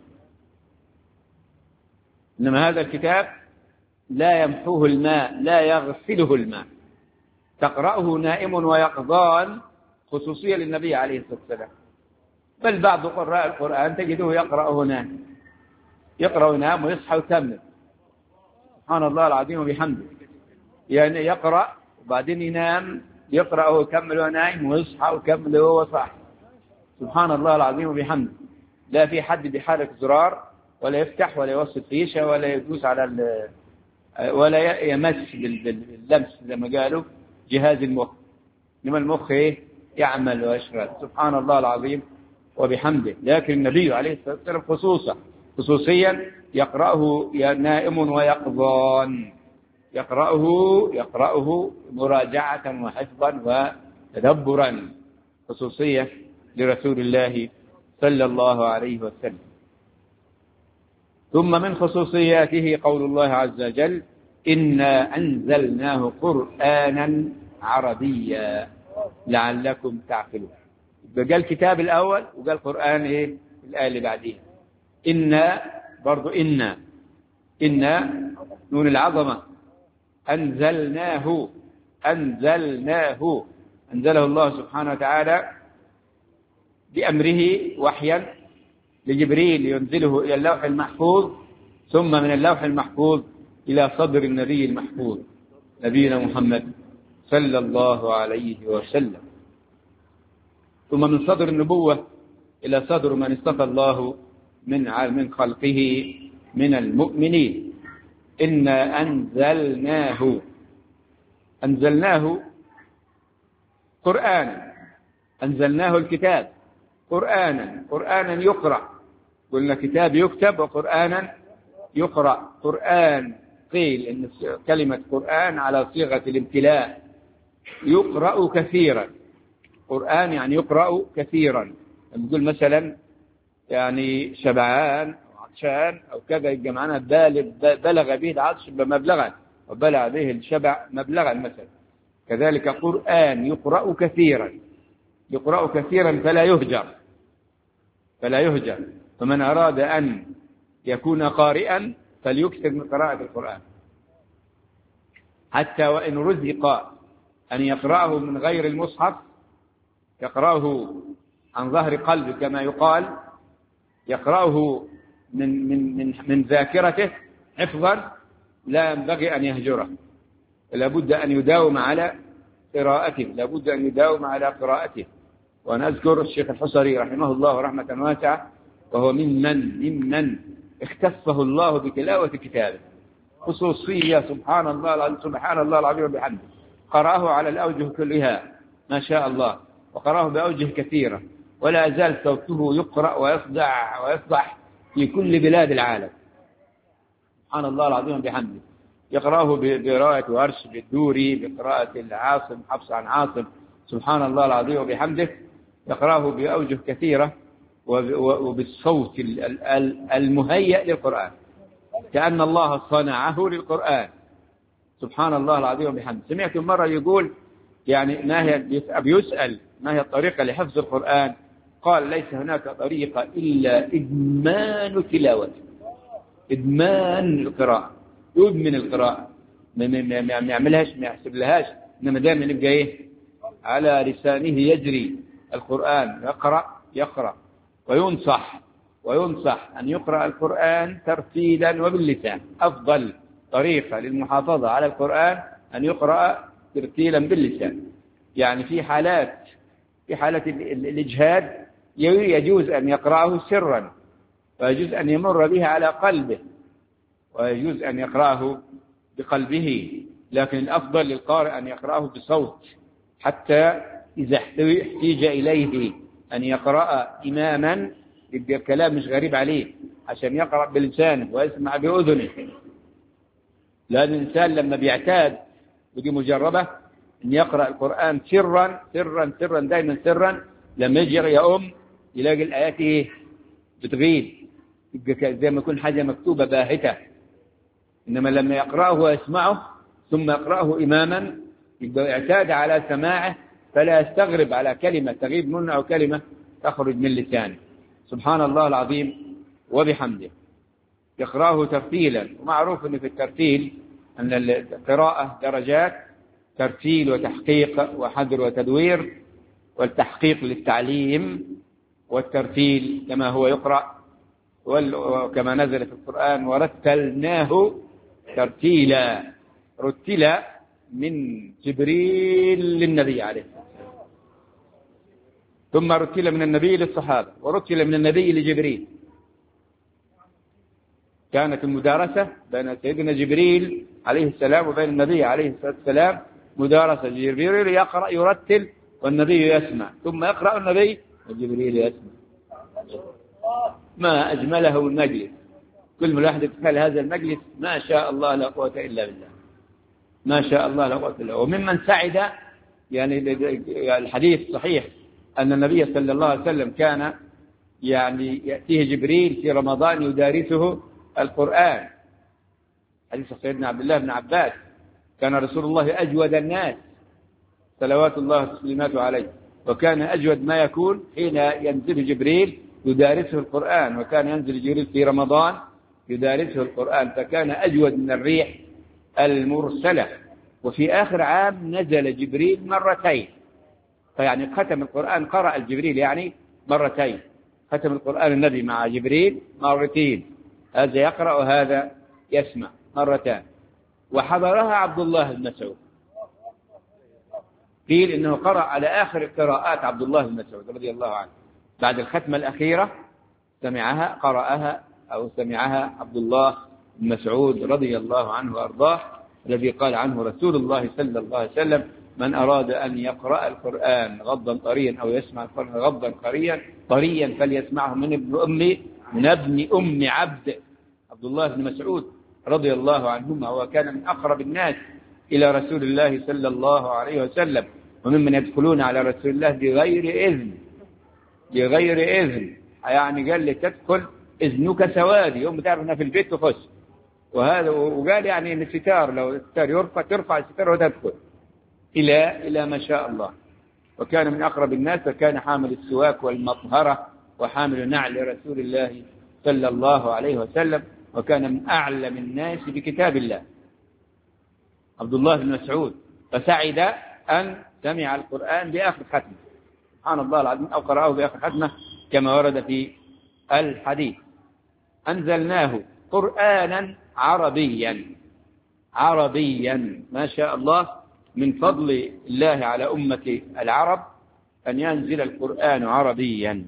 إنما هذا الكتاب لا يمحوه الماء، لا يغسله الماء، تقرأه نائم ويقظان، خصوصية للنبي عليه الصلاة والسلام. بل بعض قراء القرآن تجده يقرأه نائم، يقرأ ينام ويصحى ويكمل، سبحان الله العظيم وبحمده. يعني يقرأ وبعدين ينام، يقرأ ويكمل ونائم، ويصحى ويكمل وهو صاحي، سبحان الله العظيم وبحمده. لا في حد بيحرك زرار ولا يفتح ولا يوصل فيشة ولا يدوس على ولا يمس باللمس زي ما قالوا جهاز المخ، لما المخ يعمل ويشغل، سبحان الله العظيم وبحمده. لكن النبي عليه الصلاة والسلام خصوصيا يقرأه نائم ويقظان، يقرأه مراجعة وحفظا وتدبرا، خصوصية لرسول الله صلى الله عليه وسلم. ثم من خصوصياته قول الله عز وجل: إنا أنزلناه قرآنا عربيا لعلكم تعقلون. قال كتاب الأول وقال قرآن الآية اللي بعديها. إنا برضو إنا نون العظمة، أنزلناه أنزله الله سبحانه وتعالى بأمره وحيا لجبريل ينزله إلى اللوح المحفوظ، ثم من اللوح المحفوظ إلى صدر النبي المحفوظ نبينا محمد صلى الله عليه وسلم، ثم من صدر النبوة إلى صدر من اصطفى الله من خلقه من المؤمنين. إنا أنزلناه قرآنا، أنزلناه الكتاب قرآنا يقرأ. قلنا كتاب يكتب وقرآنا يقرأ. قرآن قيل إن كلمة قرآن على صيغة الامتلاء، يقرأ كثيرا. قرآن يعني يقرأ كثيرا. نقول مثلا يعني شبعان أو عطشان أو كذا، يبقى معناها بلغ به العطش مبلغا، وبلغ به الشبع مبلغا مثلا. كذلك قرآن يقرأ كثيرا فلا يهجر. فمن أراد أن يكون قارئا فليكثر من قراءة القرآن، حتى وإن رزق أن يقرأه من غير المصحف، يقرأه عن ظهر قلب كما يقال، يقرأه من ذاكرته حفظا، لا ينبغي أن يهجره، لابد أن يداوم على قراءته. وأنا أذكر الشيخ الحصري رحمه الله رحمة واسعة، وهو ممن اختصه الله بتلاوة كتابه، خصوصية سبحان الله العظيم وبحمده. قرأه على الأوجه كلها ما شاء الله، وقرأه بأوجه كثيرة، ولا زال صوته يقرأ ويصدح في كل بلاد العالم، سبحان الله العظيم وبحمده. يقرأه بقراءة ورش بالدوري، بقراءة العاصم حفص عن عاصم، سبحان الله العظيم وبحمده. يقرأه بأوجه كثيرة وبالصوت المهيئ للقرآن، كأن الله صنعه للقرآن، سبحان الله العظيم وبحمده. سمعت مرة يقول يعني بيسأل ما هي الطريقة لحفظ القرآن؟ قال ليس هناك طريقة إلا إدمان تلاوته، إدمان القراءة، يدمن القراءة، ما يعملهاش، ما يحسب لهاش، إنما دائما يبقى على لسانه يجري القرآن، يقرأ يقرأ. وينصح أن يقرأ القرآن ترتيلا وباللسان. أفضل طريقة للمحافظة على القرآن أن يقرأ ترتيلا باللسان. يعني في حالة الإجهاد يجوز أن يقرأه سرا، ويجوز أن يمر به على قلبه، ويجوز أن يقرأه بقلبه، لكن الأفضل للقارئ أن يقرأه بصوت، حتى إذا احتيج إليه أن يقرأ إماما يبقى الكلام مش غريب عليه، عشان يقرأ بلسانه ويسمع بأذنه. لأن الإنسان لما بيعتاد، ودي مجربة، أن يقرأ القرآن سرا سرا سرا دائما سرا، لما يجي يقوم يلاقي الآيات بتغيب، يبقى زي ما يكون حاجة مكتوبة باهتة. إنما لما يقرأه ويسمعه ثم يقرأه إماما يبقى اعتاد على سماعه، فلا يستغرب على كلمة تغيب منه أو كلمة تخرج من لسانه. سبحان الله العظيم وبحمده. يقرأه ترتيلا. ومعروف أن في الترتيل أن القراءة درجات: ترتيل وتحقيق وحذر وتدوير. والتحقيق للتعليم، والترتيل كما هو يقرأ وكما نزل في القرآن: ورتلناه ترتيلا. رتل من جبريل للنبي عليه الصلاة والسلام، ثم رتل من النبي للصحابة، ورتل من النبي لجبريل. كانت المدارسة بين سيدنا جبريل عليه السلام وبين النبي عليه الصلاة والسلام مدارسة. جبريل يقرأ يرتل والنبي يسمع، ثم يقرأ النبي وجبريل يسمع. ما أجمله المجلس. كل ملاحظة تخيل هذا المجلس، ما شاء الله لا قوة إلا بالله، ما شاء الله لا قوة إلا بالله. وممن سعد، يعني الحديث صحيح أن النبي صلى الله عليه وسلم كان يعني يأتيه جبريل في رمضان يدارسه القرآن. حديث سيدنا عبد الله بن عباس: كان رسول الله أجود الناس صلوات الله وتسليماته عليه، وكان أجود ما يكون حين ينزل جبريل يدارسه القرآن. وكان ينزل جبريل في رمضان يدارسه القرآن، فكان أجود من الريح المرسلة. وفي آخر عام نزل جبريل مرتين، فيعني ختم القرآن، قرأ الجبريل يعني مرتين، ختم القرآن النبي مع جبريل مرتين، هذا يقرأ وهذا يسمع مرتان. وحضرها عبد الله بن مسعود، قيل إنه قرأ على آخر قراءات عبد الله بن مسعود رضي الله عنه، بعد الختمة الأخيرة سمعها عبد الله بن مسعود رضي الله عنه وأرضاه، الذي قال عنه رسول الله صلى الله عليه وسلم: من أراد أن يقرأ القرآن غضا طريا أو يسمع القرآن غضا طريا فليسمعه من ابن أم عبد. عبد الله بن مسعود رضي الله عنهما، وكان من أقرب الناس إلى رسول الله صلى الله عليه وسلم، وممن يدخلون على رسول الله بغير إذن. يعني قال لي: تدخل إذنك سوادي، يوم تعرفنا في البيت تخش. وهذا وقال يعني ان الستار، لو الستار ترفع الستار وتدخل إلى ما شاء الله. وكان من أقرب الناس، وكان حامل السواك والمطهرة وحامل نعل رسول الله صلى الله عليه وسلم، وكان من أعلم الناس بكتاب الله عبد الله بن مسعود. فسعد أن سمع القرآن بآخر ختمة، سبحان الله العظيم، أو قرأه بآخر ختمة كما ورد في الحديث. أنزلناه قرآنا عربيا. ما شاء الله، من فضل الله على أمة العرب أن ينزل القرآن عربيا.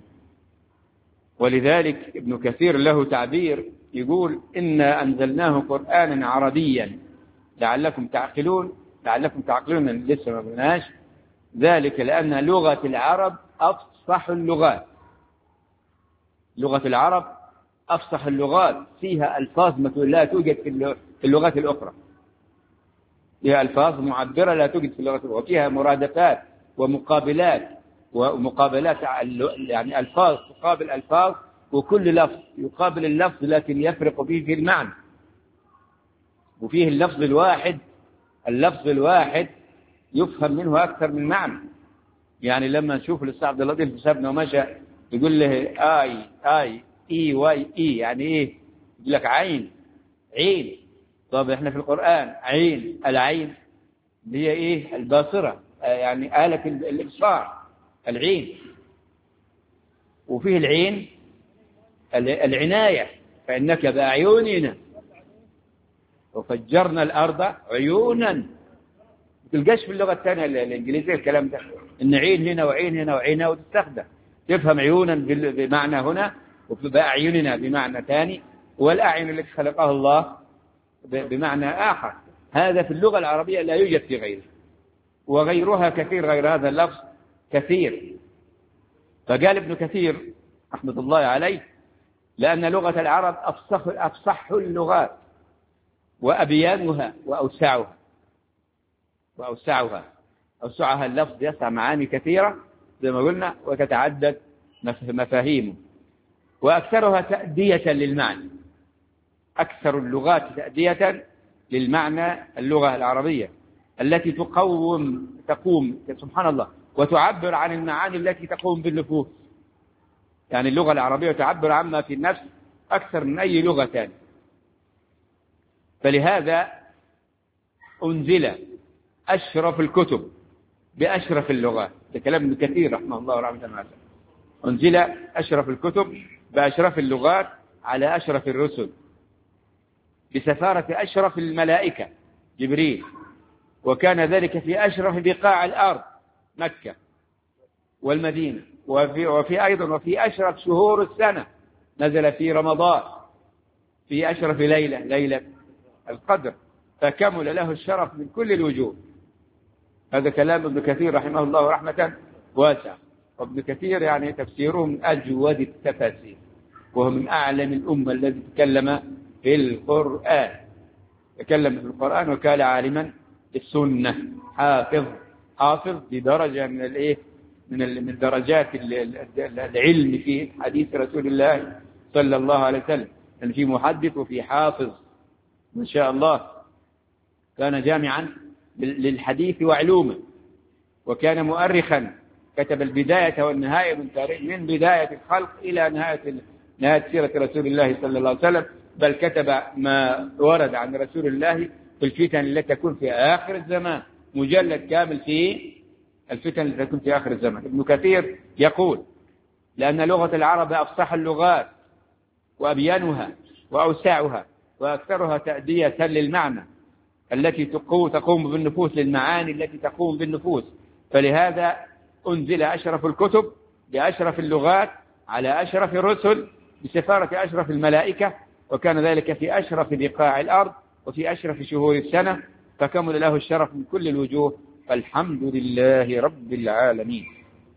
ولذلك ابن كثير له تعبير يقول: إنا أنزلناه قرآنا عربيا لعلكم تعقلون. لسه ما قلناش ذلك، لأن لغة العرب أفصح اللغات. لغة العرب أفصح اللغات، فيها ألفاظ لا توجد في اللغات الأخرى، فيها ألفاظ معبرة لا توجد في اللغات الأخرى، وفيها مرادفات ومقابلات يعني ألفاظ تقابل ألفاظ، وكل لفظ يقابل اللفظ لكن يفرق فيه في المعنى. وفيه اللفظ الواحد يفهم منه أكثر من معنى. يعني لما نشوف الأستاذ عبد اللطيف حسابنا ومشى يقول له اي واي اي، يعني ايه؟ يقول لك عين. طب احنا في القرآن العين هي ايه؟ الباصرة، يعني آلة الإبصار، العين. وفيه العين العناية، فإنك بأعيننا وفجرنا الأرض عيونا. ما تلقاش في اللغة الثانية الإنجليزية الكلام ده، إن عين هنا وعين هنا وعين هنا، وتستخدم تفهم عيونا بمعنى هنا، وبأعيننا بمعنى ثاني، والأعين التي خلقها الله بمعنى آخر. هذا في اللغة العربية لا يوجد في غيره، وغيرها كثير، غير هذا اللفظ كثير. فقال ابن كثير رحمة الله عليه: لأن لغة العرب أفصح اللغات وأبيانها أوسعها اللفظ، يسع معاني كثيرة زي ما قلنا، وتتعدد مفاهيمه، وأكثرها تأدية للمعنى. أكثر اللغات تأدية للمعنى اللغة العربية التي تقوم سبحان الله وتعبر عن المعاني التي تقوم بالنفوس. يعني اللغة العربية تعبر عما في النفس أكثر من أي لغة ثانية. فلهذا أنزل أشرف الكتب بأشرف اللغات. ده كلام ابن كثير رحمه الله ورحمة الله. أنزل أشرف الكتب بأشرف اللغات على أشرف الرسل، بسفارة أشرف الملائكة جبريل، وكان ذلك في أشرف بقاع الأرض مكة والمدينة، وفي أشرف شهور السنة، نزل في رمضان في أشرف ليلة القدر، فكمل له الشرف من كل الوجوه. هذا كلام ابن كثير رحمه الله رحمة واسعة. وابن كثير يعني تفسيره من أجود التفاسير، وهو من أعلم الأمة الذي تكلم في القرآن، وكان عالما بالسنة، حافظ بدرجة من درجات العلم في حديث رسول الله صلى الله عليه وسلم. يعني في محدث وفي حافظ ما شاء الله. كان جامعا للحديث وعلومه، وكان مؤرخا، كتب البداية والنهاية من بداية الخلق إلى نهاية سيرة رسول الله صلى الله عليه وسلم، بل كتب ما ورد عن رسول الله في الفتن التي تكون في آخر الزمان، مجلد كامل في الفتن التي تكون في آخر الزمان. ابن كثير يقول: لأن لغة العرب أفصح اللغات وأبيانها وأوسعها وأكثرها تأدية للمعنى التي تقوم بالنفوس، للمعاني التي تقوم بالنفوس. فلهذا أنزل أشرف الكتب بأشرف اللغات على أشرف الرسل بسفارة أشرف الملائكة، وكان ذلك في أشرف بقاع الأرض وفي أشرف شهور السنة، فكمل له الشرف من كل الوجوه. فالحمد لله رب العالمين.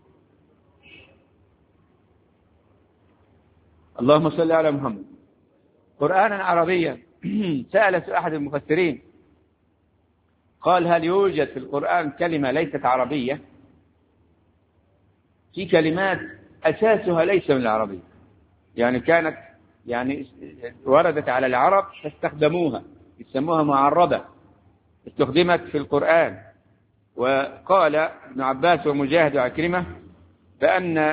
اللهم صل على محمد. قرآنا عربيا. سأل أحد المفسرين قال: هل يوجد في القرآن كلمة ليست عربية؟ في كلمات أساسها ليس من العربية، كانت وردت على العرب فاستخدموها، يسموها معربة، استخدمت في القرآن. وقال ابن عباس ومجاهد وعكرمة بأن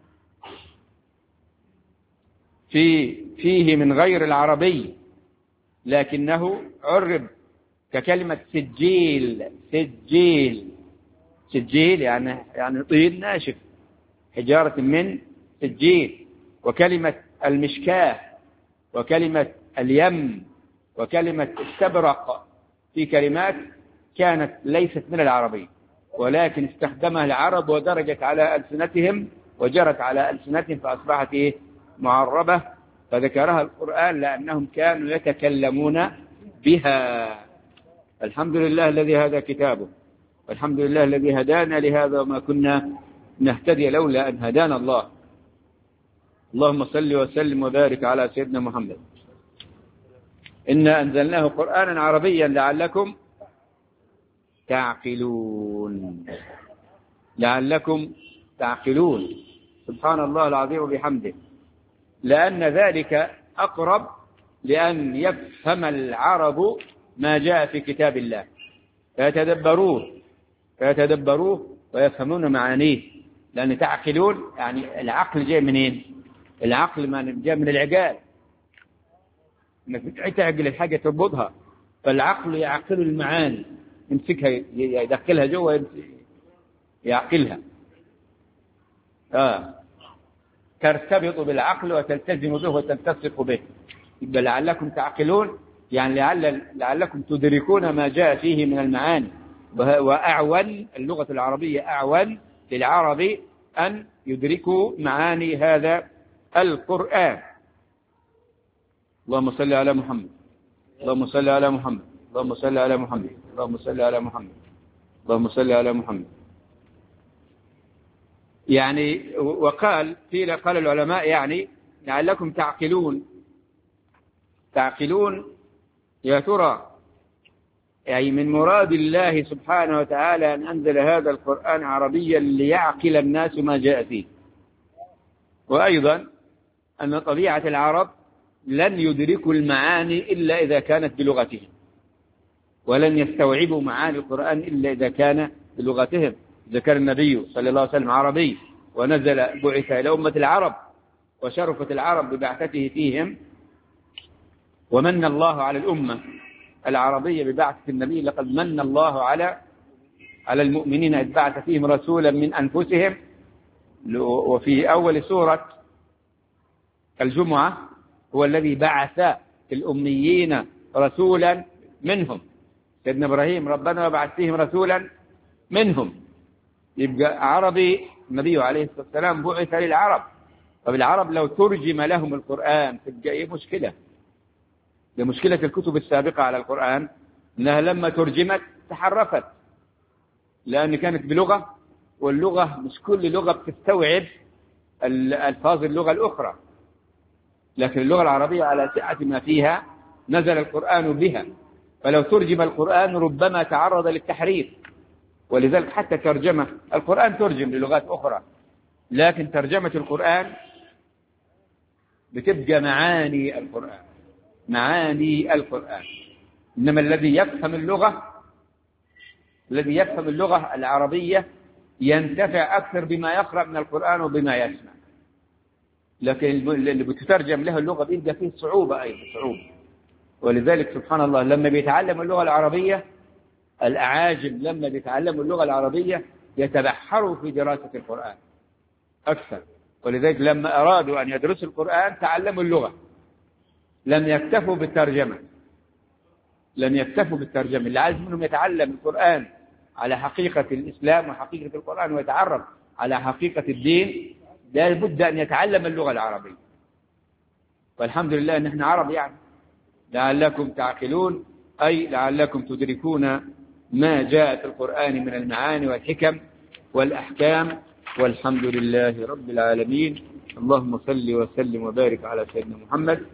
فيه من غير العربي، لكنه عرب ككلمة سجيل يعني طين ناشف، حجارة من سجيل، وكلمة المشكاة، وكلمة اليم، وكلمة استبرق، في كلمات كانت ليست من العربية ولكن استخدمها العرب ودرجت على ألسنتهم وجرت على ألسنتهم فأصبحت معربة، فذكرها القرآن لأنهم كانوا يتكلمون بها. الحمد لله الذي هدى كتابه، والحمد لله الذي هدانا لهذا وما كنا نهتدي لولا أن هدانا الله. اللهم صل وسلم وبارك على سيدنا محمد. إنا أنزلناه قرآنا عربيا لعلكم تعقلون. سبحان الله العظيم وبحمده، لأن ذلك أقرب لأن يفهم العرب ما جاء في كتاب الله فيتدبروه ويفهمون معانيه. لأن تعقلون يعني العقل جاء منين؟ العقل جاء من العقال، انك تعقل الحاجة تربطها، فالعقل يعقل المعاني، يمسكها يدخلها جوا يعقلها. ترتبط بالعقل وتلتزم به وتلتصق به. يبقى لعلكم تعقلون يعني لعلكم تدركون ما جاء فيه من المعاني. وأعون اللغة العربية أعون للعرب أن يدركوا معاني هذا القرآن. اللهم صل على محمد، اللهم صل على محمد، اللهم صل على محمد، اللهم صل على محمد، اللهم صل على محمد. يعني وقال قال العلماء يعني لعلكم تعقلون يا ترى يعني من مراد الله سبحانه وتعالى أن أنزل هذا القرآن عربيا ليعقل الناس ما جاء فيه. وأيضا أن طبيعة العرب لن يدركوا المعاني إلا إذا كانت بلغتهم، ولن يستوعبوا معاني القرآن إلا إذا كان بلغتهم. إذا كان النبي صلى الله عليه وسلم عربي ونزل بعث إلى أمة العرب وشرفت العرب ببعثته فيهم، ومن الله على الأمة العربية ببعثة النبي. لقد من الله على المؤمنين إذ بعث فيهم رسولا من أنفسهم. وفي أول سورة الجمعة هو الذي بعث في الأميين رسولا منهم. سيدنا إبراهيم ربنا وبعث فيهم رسولا منهم. يبقى عربي النبي عليه الصلاة والسلام بعث للعرب. طب العرب لو ترجم لهم القرآن تبقى إيه مشكلة؟ مشكلة الكتب السابقة على القرآن أنها لما ترجمت تحرفت، لأن كانت بلغة، واللغة مش كل لغة بتستوعب الألفاظ اللغة الأخرى، لكن اللغة العربية على سعة ما فيها نزل القرآن بها. فلو ترجم القرآن ربما تعرض للتحريف. ولذلك حتى ترجمة القرآن ترجم للغات أخرى، لكن ترجمة القرآن بتبقى معاني القرآن. إنما الذي يفهم اللغة العربية ينتفع أكثر بما يقرأ من القرآن وبما يسمع. لكن اللي بتترجم له اللغة بيبقى فيه صعوبة. ولذلك سبحان الله لما بيتعلم اللغة العربية، الأعاجم لما بيتعلموا اللغة العربية يتبحروا في دراسة القرآن أكثر. ولذلك لما أرادوا أن يدرسوا القرآن تعلموا اللغة، لم يكتفوا بالترجمة. اللي عايز منهم يتعلم القرآن على حقيقة الإسلام وحقيقة القرآن ويتعرف على حقيقة الدين لا بد أن يتعلم اللغة العربية. والحمد لله أن احنا عرب يعني. لعلكم تعقلون أي لعلكم تدركون ما جاء في القرآن من المعاني والحكم والأحكام. والحمد لله رب العالمين. اللهم صل وسلم وبارك على سيدنا محمد.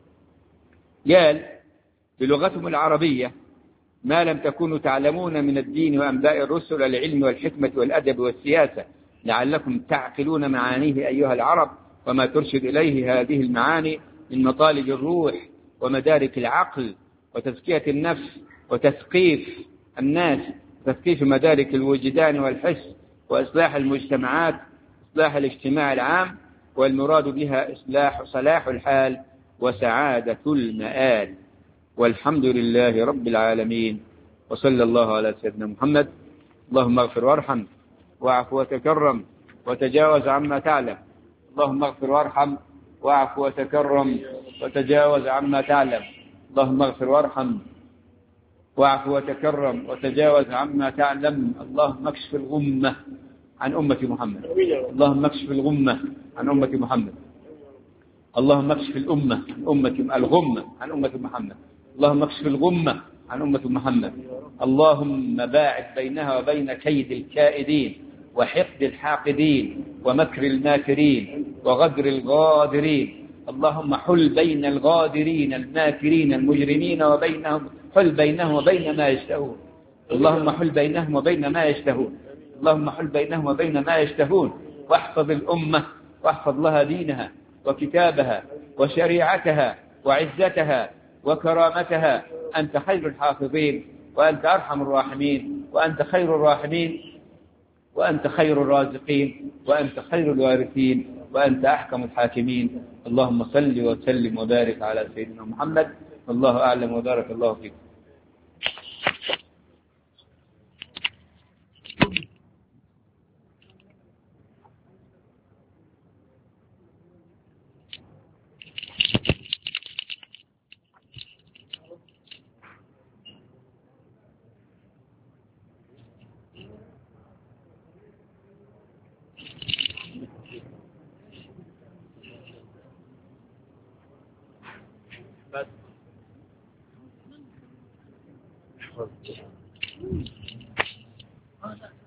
قال بلغتهم العربية ما لم تكونوا تعلمون من الدين وأنباء الرسل العلم والحكمة والأدب والسياسة لعلكم تعقلون معانيه أيها العرب، وما ترشد إليه هذه المعاني من مطالب الروح ومدارك العقل وتزكية النفس وتثقيف الناس، تثقيف مدارك الوجدان والحس، وإصلاح المجتمعات، إصلاح الاجتماع العام، والمراد بها صلاح الحال وسعادة المآل. والحمد لله رب العالمين. وصلى الله على سيدنا محمد. اللهم اغفر وارحم واعف وتكرم وتجاوز عما تعلم. اللهم اغفر وارحم واعف وتكرم وتجاوز عما تعلم. اللهم اغفر وارحم واعف وتكرم وتجاوز عما تعلم. اللهم اكشف الغمة عن أمة محمد. اللهم اكشف الغمة عن أمة محمد. اللهم اكشف الغمة عن أمة محمد. اللهم اكشف الغمة عن أمة محمد. اللهم باعد بينها وبين كيد الكائدين وحقد الحاقدين ومكر الماكرين وغدر الغادرين. اللهم حل بين الغادرين الماكرين المجرمين حل بينهم وبين ما يشتهون. اللهم حل بينهم وبين ما يشتهون. اللهم حل بينهم وبين ما يشتهون. واحفظ الأمة واحفظ لها دينها وكتابها وشريعتها وعزتها وكرامتها. أنت خير الحافظين وأنت أرحم الراحمين وأنت خير الراحمين وأنت خير الرازقين وأنت خير الوارثين وأنت أحكم الحاكمين. اللهم صل وسلم وبارك على سيدنا محمد. والله أعلم وبارك الله فيكم. بس